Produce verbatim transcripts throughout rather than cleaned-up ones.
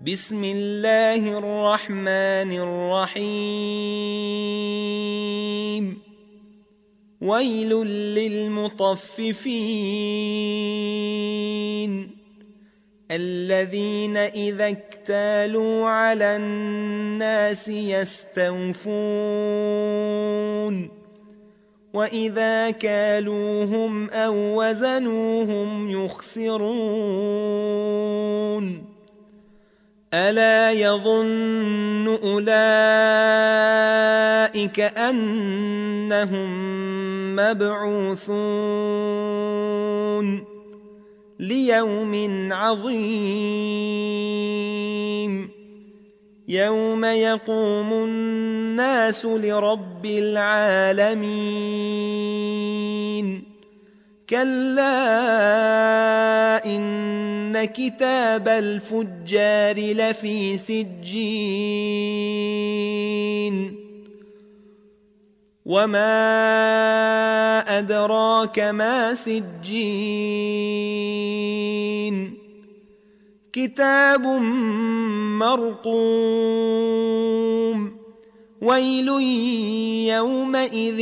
بسم الله الرحمن الرحيم ويل للمطففين الذين إذا اكتالوا على الناس يستوفون وإذا كالوهم أو وزنوهم يخسرون ألا يظن أولئك أنهم مبعوثون ليوم عظيم يوم يقوم الناس لرب العالمين كلا إن كتاب الفجار لفي سجين وما أدراك ما سجين كتاب مرقوم ويل يومئذ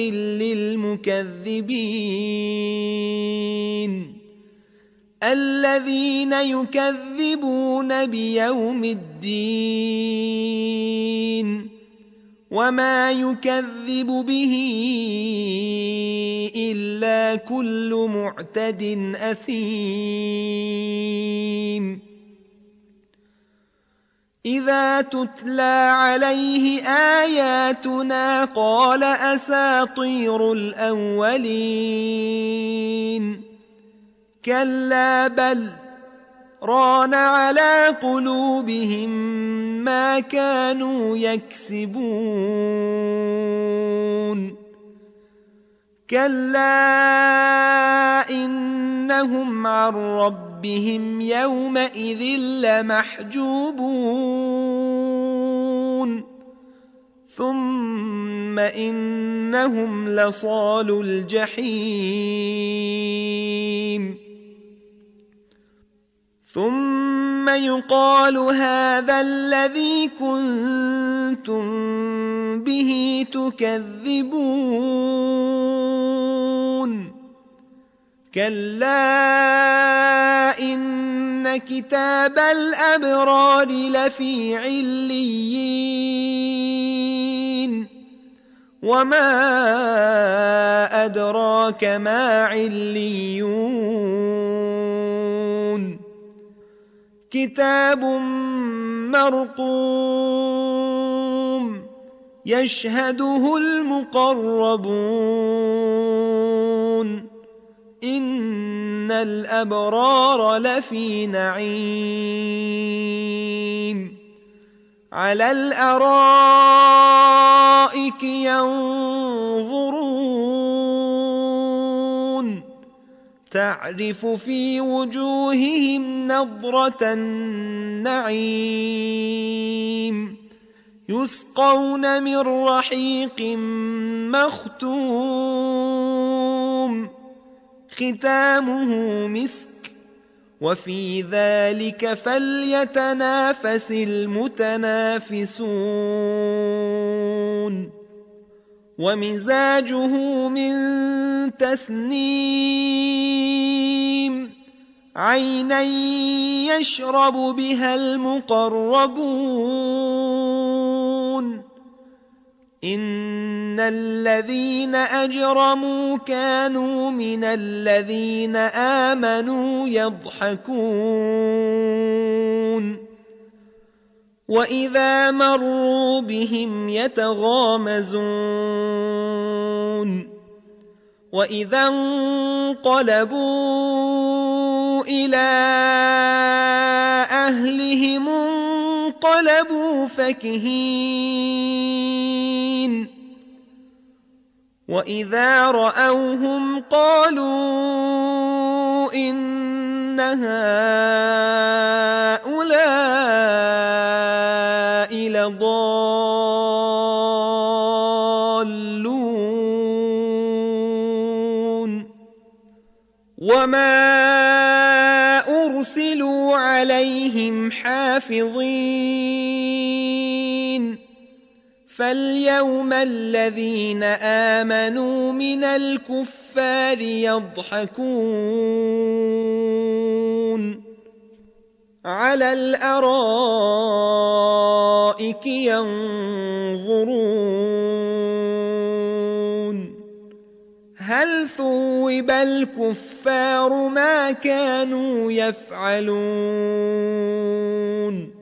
للمكذبين الذين يكذبون بيوم الدين وما يكذب به إلا كل معتد أثيم إذا تتلى عليه آياتنا قال أساطير الأولين كلا بل ران على قلوبهم ما كانوا يكسبون كلا إنهم عن ربهم يومئذ لمحجوبون ثم إنهم لصالو الجحيم ثم يقال هذا الذي كنتم به تكذبون كلا إن كتاب الأبرار لفي عليين وما أدراك ما عليون كتاب مرقوم يشهده المقربون إن الأبرار لفي نعيم على الأرائك ينظرون تعرف في وجوههم نضرة النعيم يسقون من رحيق مختوم ختامه مسك وفي ذلك فليتنافس المتنافسون ومزاجه من تسنيم عينا يشرب بها المقربون إن الذين أجرموا كانوا من الذين آمنوا يضحكون وإذا مروا بهم يتغامزون وإذا انقلبوا إلى أهلهم انقلبوا فكهين وإذا رأوهم قالوا إن هؤلاء لضالون وما أرسلوا عليهم حافظين حافظين فاليوم الذين آمنوا من الكفار يضحكون على الأرائك ينظرون هل ثوب الكفار ما كانوا يفعلون